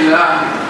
الله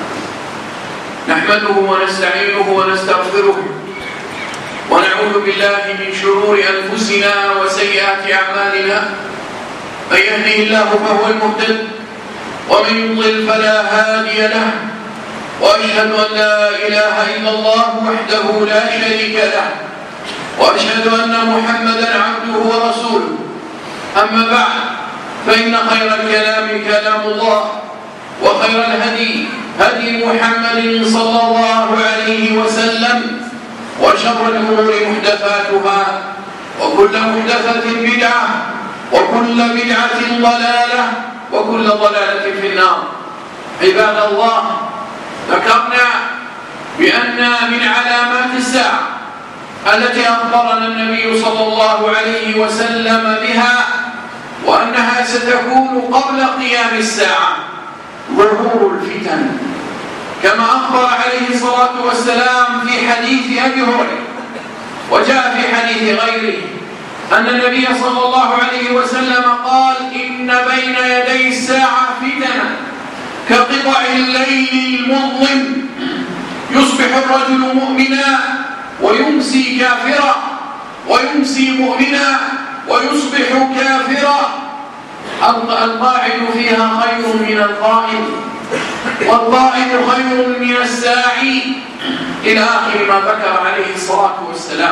نحمده ونستعينه ونستغفره ونعوذ بالله من شرور أنفسنا وسيئات أعمالنا. من يهده الله فهو المهتد ومن يضلل فلا هادي له، وأشهد أن لا إله إلا الله وحده لا شريك له، وأشهد أن محمدا عبده ورسوله. أما بعد، فإن خير الكلام كلام الله، وخير الهدي هدي محمد صلى الله عليه وسلم، وشر الأمور محدثاتها، وكل محدثة بدعة، وكل بدعة ضلالة، وكل ضلالة في النار. عباد الله، ذكرنا بأن من علامات الساعة التي أخبرنا النبي صلى الله عليه وسلم بها وأنها ستكون قبل قيام الساعة ظهور الفتن، كما أخبر عليه الصلاة والسلام في حديث أبي هريرة، وجاء في حديث غيره أن النبي صلى الله عليه وسلم قال: إن بين يدي الساعة فتنة كقطع الليل المظلم، يصبح الرجل مؤمنا ويمسي كافرا، ويمسي مؤمنا ويصبح كافرا، القاعد فيها خير من القائم، والقائم خير من الساعي، إلى آخر ما ذكر عليه الصلاة والسلام.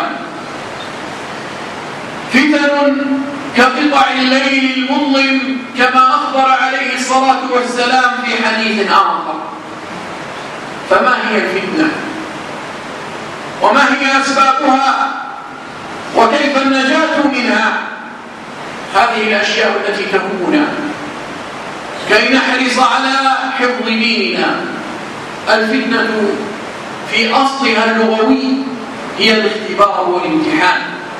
فتن كقطع الليل المظلم، كما أخبر عليه الصلاة والسلام في حديث آخر. فما هي الفتنة؟ وما هي أسبابها؟ وكيف النجاة منها؟ هذه الأشياء التي تهمنا كي نحرص على حفظ ديننا. الفتنة في أصلها اللغوي هي الاختبار والامتحان.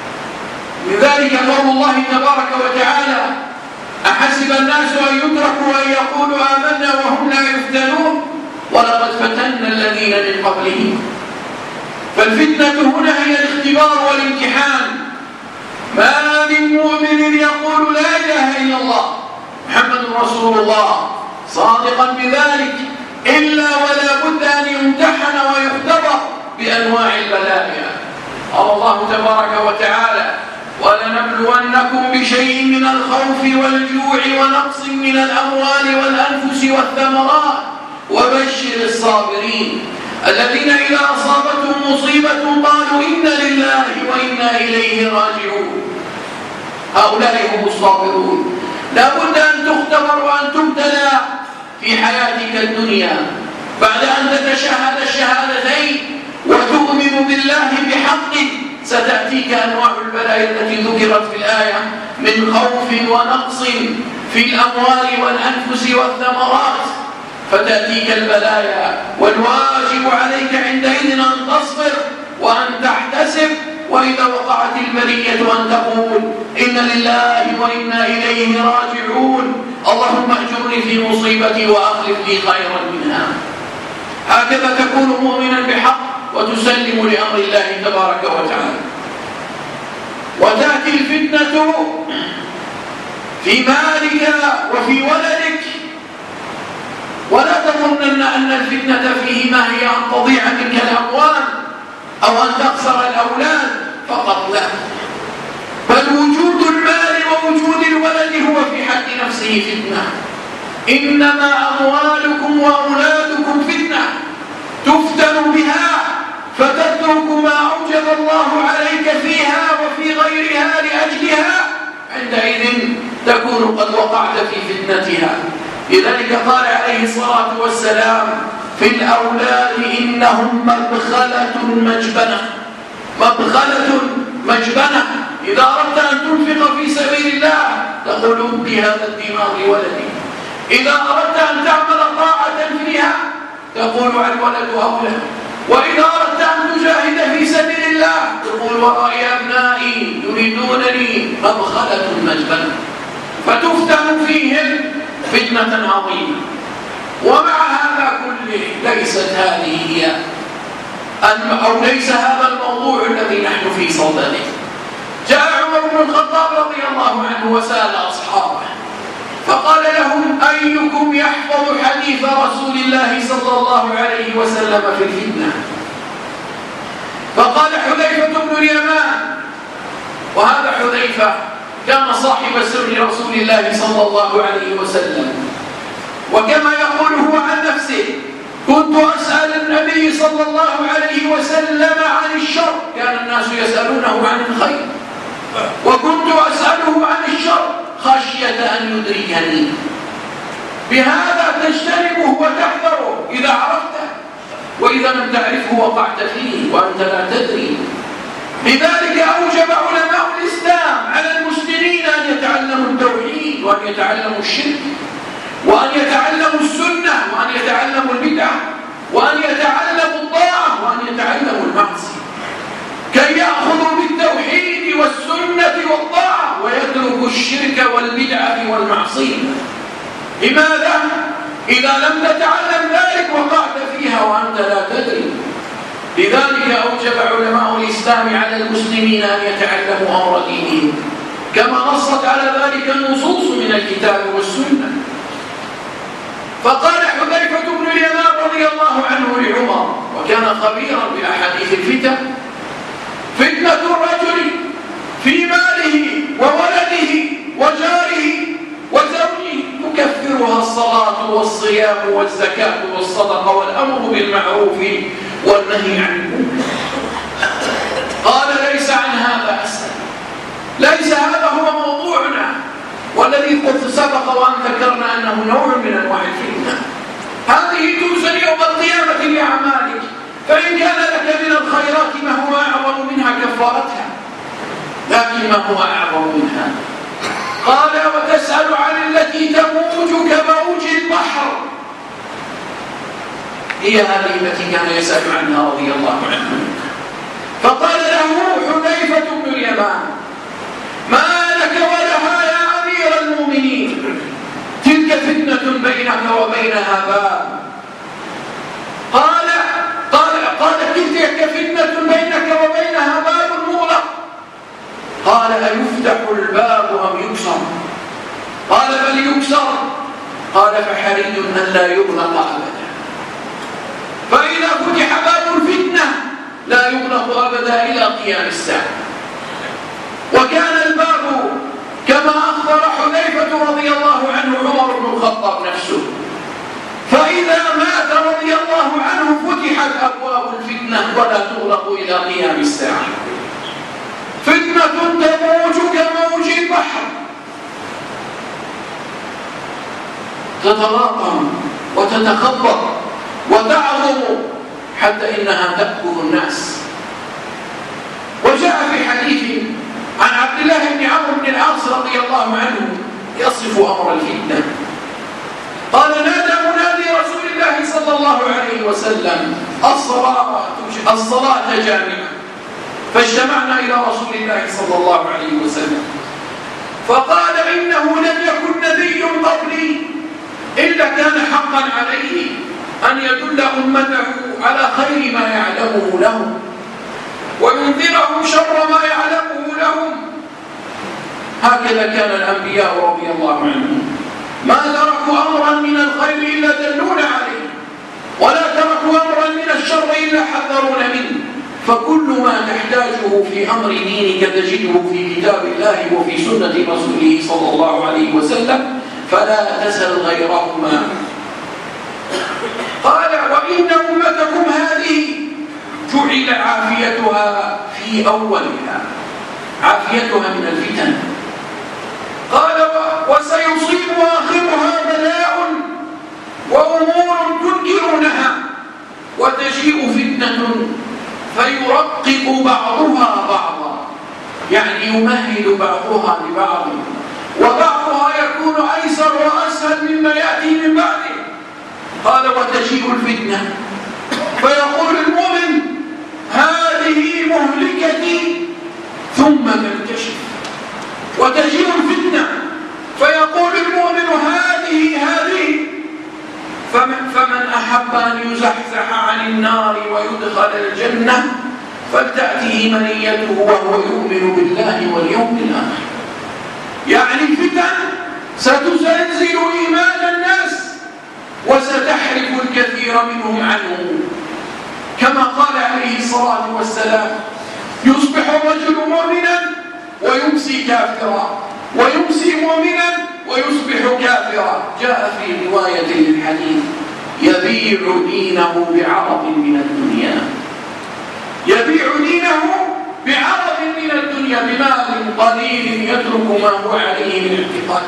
لذلك قول الله تبارك وتعالى: أحسب الناس أن يتركوا أن يقولوا آمنا وهم لا يفتنون ولقد فتنا الذين من قبلهم. فالفتنة هنا هي الاختبار والامتحان. ما من مؤمن يقول لا إله إلا الله محمد رسول الله صادقا بذلك إلا ولا بد أن يمتحن ويختبر بأنواع البلايا. قال الله تبارك وتعالى: ولنبلونكم بشيء من الخوف والجوع ونقص من الأموال والأنفس والثمرات وبشر الصابرين الذين إذا أصابتهم مصيبة قالوا إنا لله وإنا إليه راجعون. هؤلاء هم الصابرون. لا بد أن تختبر وأن تبتلى في حياتك الدنيا بعد أن تتشهد الشهادتين وتؤمن بالله بحقه. ستأتيك أنواع البلايا التي ذكرت في الآية من خوف ونقص في الأموال والأنفس والثمرات، فتأتيك البلايا، والواجب عليك عندئذ أن تصبر وأن تحتسب، وإذا وقعت البلية أن تقول إن لله وإنا إليه راجعون، اللهم اهجرني في مصيبتي وأخلف لي خيرا منها. هكذا تكون مؤمنا بحق وتسلم لأمر الله تبارك وتعالى. وتأتي الفتنة في مالك وفي ولدك، ولا تظنن أن الفتنة فيهما هي أن تضيع منك الأموال أو أن تخسر الأولاد فقط، لا، بل وجود المال ووجود الولد هو في حد نفسه فتنة. إنما أموالكم وأولادكم فتنة تفتن بها فتترك ما أوجب الله عليك فيها وفي غيرها لأجلها، عندئذ تكون قد وقعت في فتنتها. لذلك قال عليه الصلاة والسلام في الأولاد: إنهم مبخلة مجبنة. مبخلة مجبنة. إذا أردت أن تنفق في سبيل الله تقول ابني هذا الدينار لولدي. إذا أردت أن تعمل طاعة فيها تقول الولد أولى. وإذا أردت أن تجاهد في سبيل الله تقول ورائي أبنائي يريدونني. مبخلة مجبنة. فتفتن فيهم فتنة عظيمة. ومع هذا كله ليست هذه هي أو ليس هذا الموضوع الذي نحن في صدده. جاء عمر بن الخطاب رضي الله عنه وسأل أصحابه فقال لهم: أيكم يحفظ حديث رسول الله صلى الله عليه وسلم في الفتنة؟ فقال حذيفة بن اليمان، وهذا حذيفة كان صاحب سر رسول الله صلى الله عليه وسلم، وكما يقول هو عن نفسه: كنت أسأل النبي صلى الله عليه وسلم عن الشر، كان الناس يسألونه عن الخير، وكنت أسأله عن الشر خشية أن يدركني. بهذا تجتنبه وتحذره إذا عرفته، وإذا لم تعرفه وقعت فيه وأنت لا تدري. لذلك أوجب علماء الإسلام على المسلمين أن يتعلموا التوحيد، وأن يتعلموا الشرك، وأن يتعلموا السنة، وأن يتعلموا البدعة، وأن يتعلموا الطاعة، وأن يتعلموا المعصية، كي يأخذوا بالتوحيد والسنة والطاعة ويتركوا الشرك والبدعة والمعصية. لماذا؟ إذا لم تتعلم ذلك وقعت فيها وأنت لا تدري. لذلك أوجب علماء الإسلام على المسلمين أن يتعلموا أمر دينهم، كما نصت على ذلك النصوص من الكتاب والسنة. فقال حذيفة بن اليمان رضي الله عنه لعمر، وكان خبيرا بأحاديث الفتن: فتنة الرجل في ماله وولده وجاره وزوجه تكفرها الصلاة والصيام والزكاة والصدقة والأمر بالمعروف والنهي عن المنكر. قال: ليس عن هذا أسأل، ليس هذا هو موضوعنا، والذي قد سبق وأن ذكرنا أنه نوع من أنواع الفتنة. هذه توزن يوم القيامة لأعمالك، فإن كان لك من الخيرات ما هو أعظم منها كفارتها، لكن ما هو أعظم منها. قال: وتسأل عن التي تموج كموج البحر، هي هذه التي كان يسأل عنها رضي الله عنه. فقال له حذيفة بن اليمان: ما لك ولها يا أمير المؤمنين؟ تلك فتنة بينك وبينها باب. قال تلك فتنة بينك وبينها باب مغلق. قال: أيفتح الباب أم يكسر؟ قال: بل يكسر. قال: فحري أن لا يغلق أبدا. فإذا فتح باب الفتنة لا يغلق أبدا إلى قيام الساعة. وكان الباب كما أخبر حذيفة رضي الله عنه عمر بن الخطاب نفسه، فإذا مات رضي الله عنه فتحت أبواب الفتنة ولا تغلق إلى قيام الساعة. فتنة تموج كموج البحر، تتلاطم وتتخبط وتعظم حتى إنها تأكل الناس. وجاء في حديث عن عبد الله بن عمرو بن العاص رضي الله عنه يصف أمر الفتنة، قال: نادى منادي رسول الله صلى الله عليه وسلم: الصلاة جامعة. فاجتمعنا إلى رسول الله صلى الله عليه وسلم فقال: إنه لم يكن نبي قبلي إلا كان حقا عليه أن يدل أمته على خير ما يعلمه لهم وينذرهم شر ما يعلمه لهم. هكذا كان الأنبياء رضي الله عنهم، ما تركوا أمرا من الخير إلا دلون عليه، ولا تركوا أمرا من الشر إلا حذرون منه. فكل ما تحتاجه في أمر دينك تجده في كتاب الله وفي سنة رسوله صلى الله عليه وسلم، فلا تسل غيرهما. قال: وإن أمتكم هذه جعل عافيتها في أولها، عافيتها من الفتن. قال: وسيصيب آخرها بلاء وأمور تنكرونها، وتجيء فتنة فيرقق بعضها بعضا، يعني يمهد بعضها لبعض، وبعضها يكون أيسر وأسهل مما يأتي من بعده. قال: وتجيء الفتنة فيقول المؤمن: هذه مهلكتي، ثم تنكشف. وتجيء الفتنة فيقول المؤمن: هذه فمن أحب أن يزحزح عن النار ويدخل الجنة فلتأته منيته وهو يؤمن بالله واليوم الآخر. يعني الفتن ستزلزل إيمان الناس وستحرف الكثير منهم عنه، كما قال عليه الصلاة والسلام: يصبح الرجل مؤمنا ويمسي كافرا، ويمسي مؤمنا ويصبح كافرا. جاء في رواية للحديث: يبيع دينه بعرض من الدنيا، يبيع دينه بعرض من الدنيا، بمال قليل يترك ما هو عليه من اعتقاد.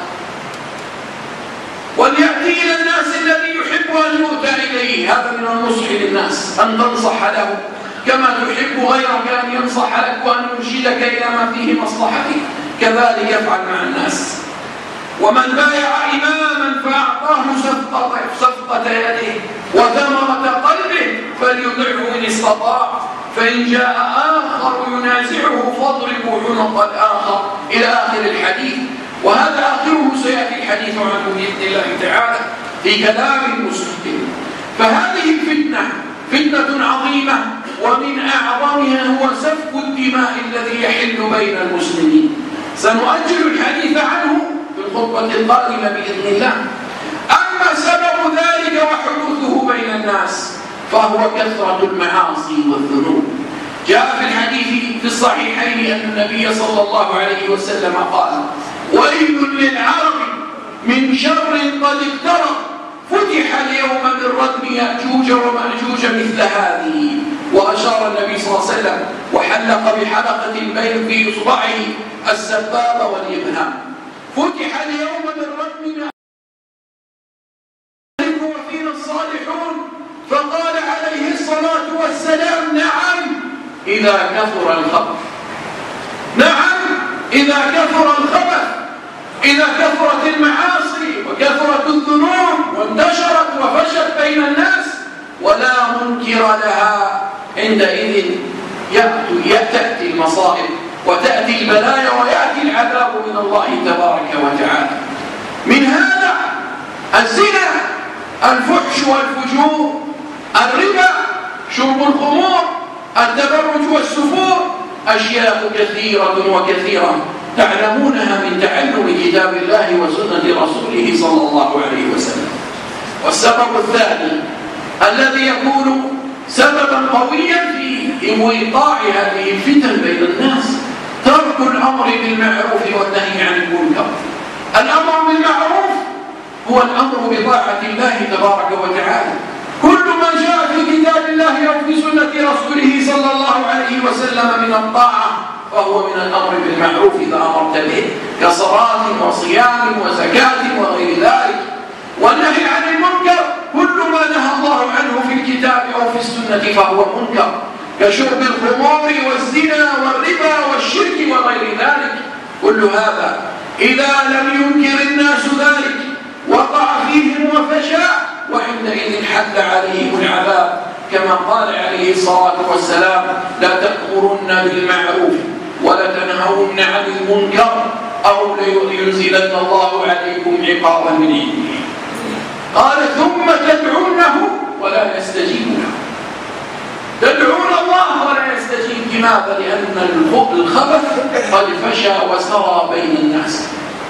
وليأتي إلى الناس الذي يحب أن يؤتى إليه. هذا من النصح للناس، أن تنصح له كما تحب غيرك أن ينصح لك وأن يرشدك إلى ما فيه مصلحتك، كذلك افعل مع الناس. ومن بايع إماما فأعطاه صفقة يده وثمرة قلبه فليطعه إن استطاع، فإن جاء آخر ينازعه فاضربوا عنق الآخر، إلى آخر الحديث. وهذا آخره سيأتي الحديث عنه بإذن الله تعالى في كلام مستقل. فهذه الفتنة فتنة عظيمة، ومن أعظمها هو سفك الدماء الذي يحل بين المسلمين. سنؤجل الحديث عنه في الخطبة القادمة بإذن الله. أما سبب ذلك وحدوثه بين الناس فهو كثرة المعاصي والذنوب. جاء في الحديث في الصحيحين أن النبي صلى الله عليه وسلم قال: ويل للعرب من شر قد اقترب، فتح اليوم من ردم يأجوج ومأجوج مثل هذه. وأشار النبي صلى الله عليه وسلم وحلق بحلقة بين في إصبعه السبابة والإبهام. فتح اليوم من ردم وفينا الصالحون. فقال عليه الصلاة والسلام: نعم إذا كثر الخبث، نعم إذا كثر الخبث، إذا كثرت المعاصي وكثرت الذنوب وانتشرت وفشت بين الناس ولا منكر لها، عندئذ تأتي المصائب وتأتي البلايا ويأتي العذاب من الله تبارك وتعالى. من هذا الزنا، الفحش والفجور، الربا، شرب الخمور، التبرج والسفور، أشياء كثيرة وكثيرة تعلمونها من تعلم كتاب الله وسنة رسوله صلى الله عليه وسلم. والسبب الثاني الذي يكون سببا قويا في إيقاع هذه الفتن بين الناس ترك الأمر بالمعروف والنهي عن المنكر. الأمر بالمعروف هو الأمر بطاعة الله تبارك وتعالى. كل ما جاء في كتاب الله أو في سنة رسوله صلى الله عليه وسلم من الطاعة فهو من الأمر بالمعروف إذا أمرت به، كصلاة وصيام وزكاة وغير ذلك. والنهي عن المنكر كل ما نهى الله عنه في الكتاب أو في السنة فهو منكر، كشرب الخمور والزنا والربا والشرك وغير ذلك. كل هذا إذا لم ينكر الناس ذلك وقع فيهم وفشى، وعندئذ حل عليهم العذاب، كما قال عليه الصلاة والسلام: لا تأمرن بالمعروف ولا تنهون عن المنكر أو لينزلن الله عليكم عقابا من عنده. قال: ثم تدعونه ولا يستجيب له. تدعون الله ولا يستجيب. لماذا؟ لأن الخبث قد فشى وسرى بين الناس.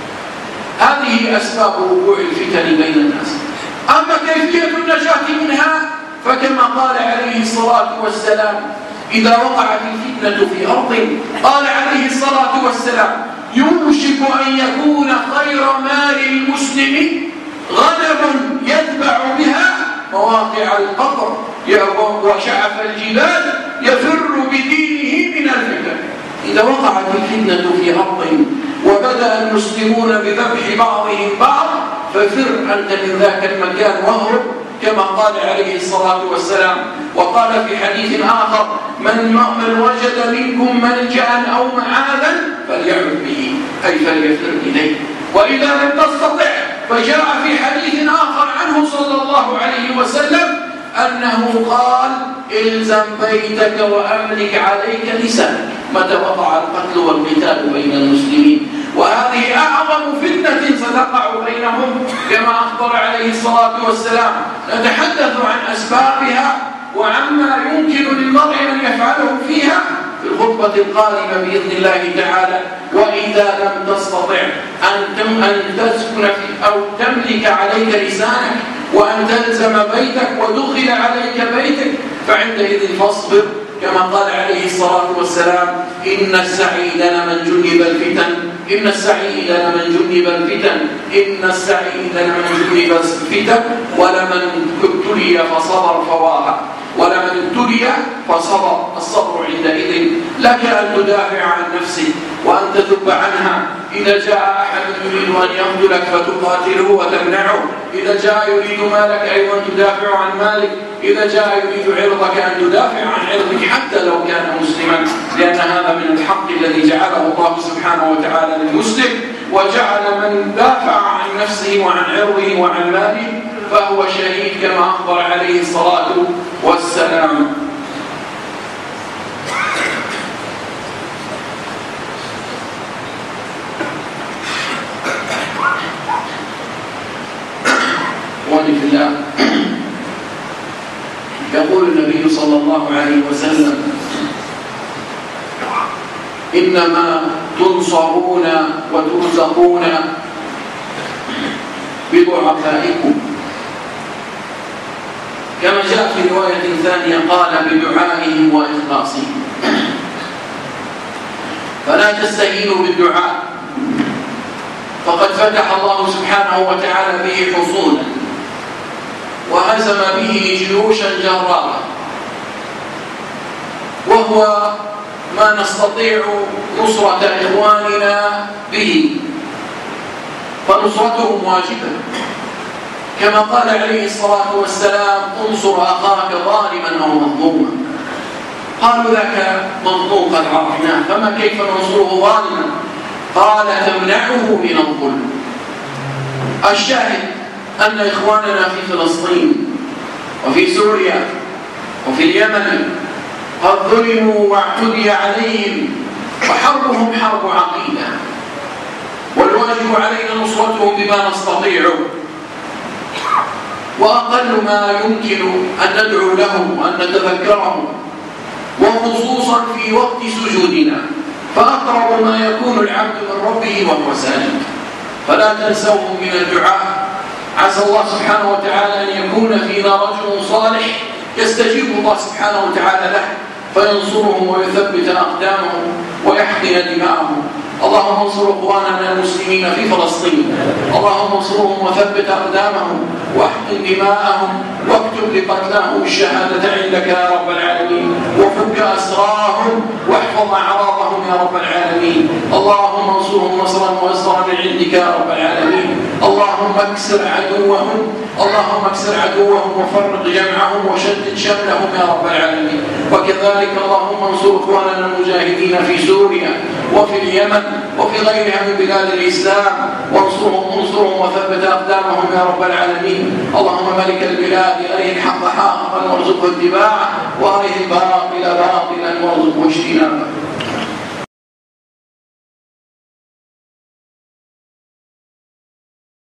هذه أسباب وقوع الفتن بين الناس. أما كيفية النجاة منها فكما قال عليه الصلاة والسلام: إذا وقعت الفتنة في أرض، قال عليه الصلاة والسلام: يوشك أن يكون خير مال المسلم غنم يتبع بها مواقع القطر وشعف الجبال يفر بدينه من الفتن. إذا وقعت الفتنة في أرض وبدأ المسلمون بذبح بعضهم بعض ففر أنت من ذاك المكان واهرب، كما قال عليه الصلاة والسلام. وقال في حديث آخر: من وجد منكم ملجأ أو معاذا فليعد به، أي فليفر إليه. وإذا لم تستطع فجاء في حديث آخر عنه صلى الله عليه وسلم أنه قال: إلزم بيتك وأملك عليك لسانك، متى وقع القتل والقتال بين المسلمين. وهذه أعظم فتنة ستقع بينهم كما أخبر عليه الصلاة والسلام. نتحدث عن أسبابها وعما يمكن للمرء أن يفعله فيها في الخطبة القادمة بإذن الله تعالى. وإذا لم تستطع أن تسكن أو تملك عليك لسانك وأن تلزم بيتك ودخل عليك بيتك فعندئذ فاصبر، كما قال عليه الصلاة والسلام: إن السعيد لمن جنب الفتن، إن السعيد لمن جنب الفتن، إن السعيد لمن جنب الفتن، ولمن ابتلي فصبر فواها، ولمن ابتلي فصبر. الصبر عندئذ لك أن تدافع عن نفسك وأن تذب عنها. إذا جاء أحد يريد أن يقتلك فتقاتله وتمنعه، إذا جاء يريد مالك أيضا تدافع عن مالك، إذا جاء يريد عرضك أن تدافع عن عرضك حتى لو كان مسلما، لأن هذا من الحق الذي جعله الله سبحانه وتعالى للمسلم، وجعل من دافع عن نفسه وعن عرضه وعن ماله فهو شهيد كما أخبر عليه الصلاة والسلام. إخواني في الله، يقول النبي صلى الله عليه وسلم: إنما تنصرون وترزقون بضعفائكم، كما جاء في رواية ثانية قال: بدعائهم وإخلاصهم. فلا تستهينوا بالدعاء، فقد فتح الله سبحانه وتعالى به حصونا وهزم به جيوشا جرارة، وهو ما نستطيع نصرة إخواننا به، فنصرتهم واجبة، كما قال عليه الصلاة والسلام: انصر أخاك ظالما أو مظلوما. قالوا: ذاك مظلوم قد عرفناه، فما كيف ننصره ظالما؟ قال: تمنعه من الظلم. الشاهد أن إخواننا في فلسطين وفي سوريا وفي اليمن قد ظلموا واعتدي عليهم، وحربهم حرب عقيدة، والواجب علينا نصرتهم بما نستطيع، وأقل ما يمكن أن ندعو لهم وأن نتذكرهم، وخصوصا في وقت سجودنا، فأقرب ما يكون العبد من ربه وهو ساجد، فلا تنسوهم من الدعاء. عسى الله سبحانه وتعالى أن يكون فينا رجل صالح يستجيب الله سبحانه وتعالى له فينصرهم ويثبت أقدامهم ويحقن دماءهم. اللهم انصر اخواننا المسلمين في فلسطين، اللهم انصرهم وثبت اقدامهم واحقن دماءهم، واكتب لقتلاهم الشهاده عندك يا رب العالمين، وفك اسراهم واحفظ اعراضهم يا رب العالمين. اللهم انصرهم نصرا مؤزرا من عندك يا رب العالمين. اللهم اكسر عدوهم، اللهم اكسر عدوهم وفرق جمعهم وشتت شملهم يا رب العالمين. وكذلك اللهم انصر اخواننا المجاهدين في سوريا وفي اليمن وفي غيرها من بلاد الإسلام، وانصرهم وثبت أقدامهم يا رب العالمين. اللهم ملك البلاد أريه الحق حقا وارزقه اتباعه، وأريه الباطل باطلا وارزقه اجتنابه.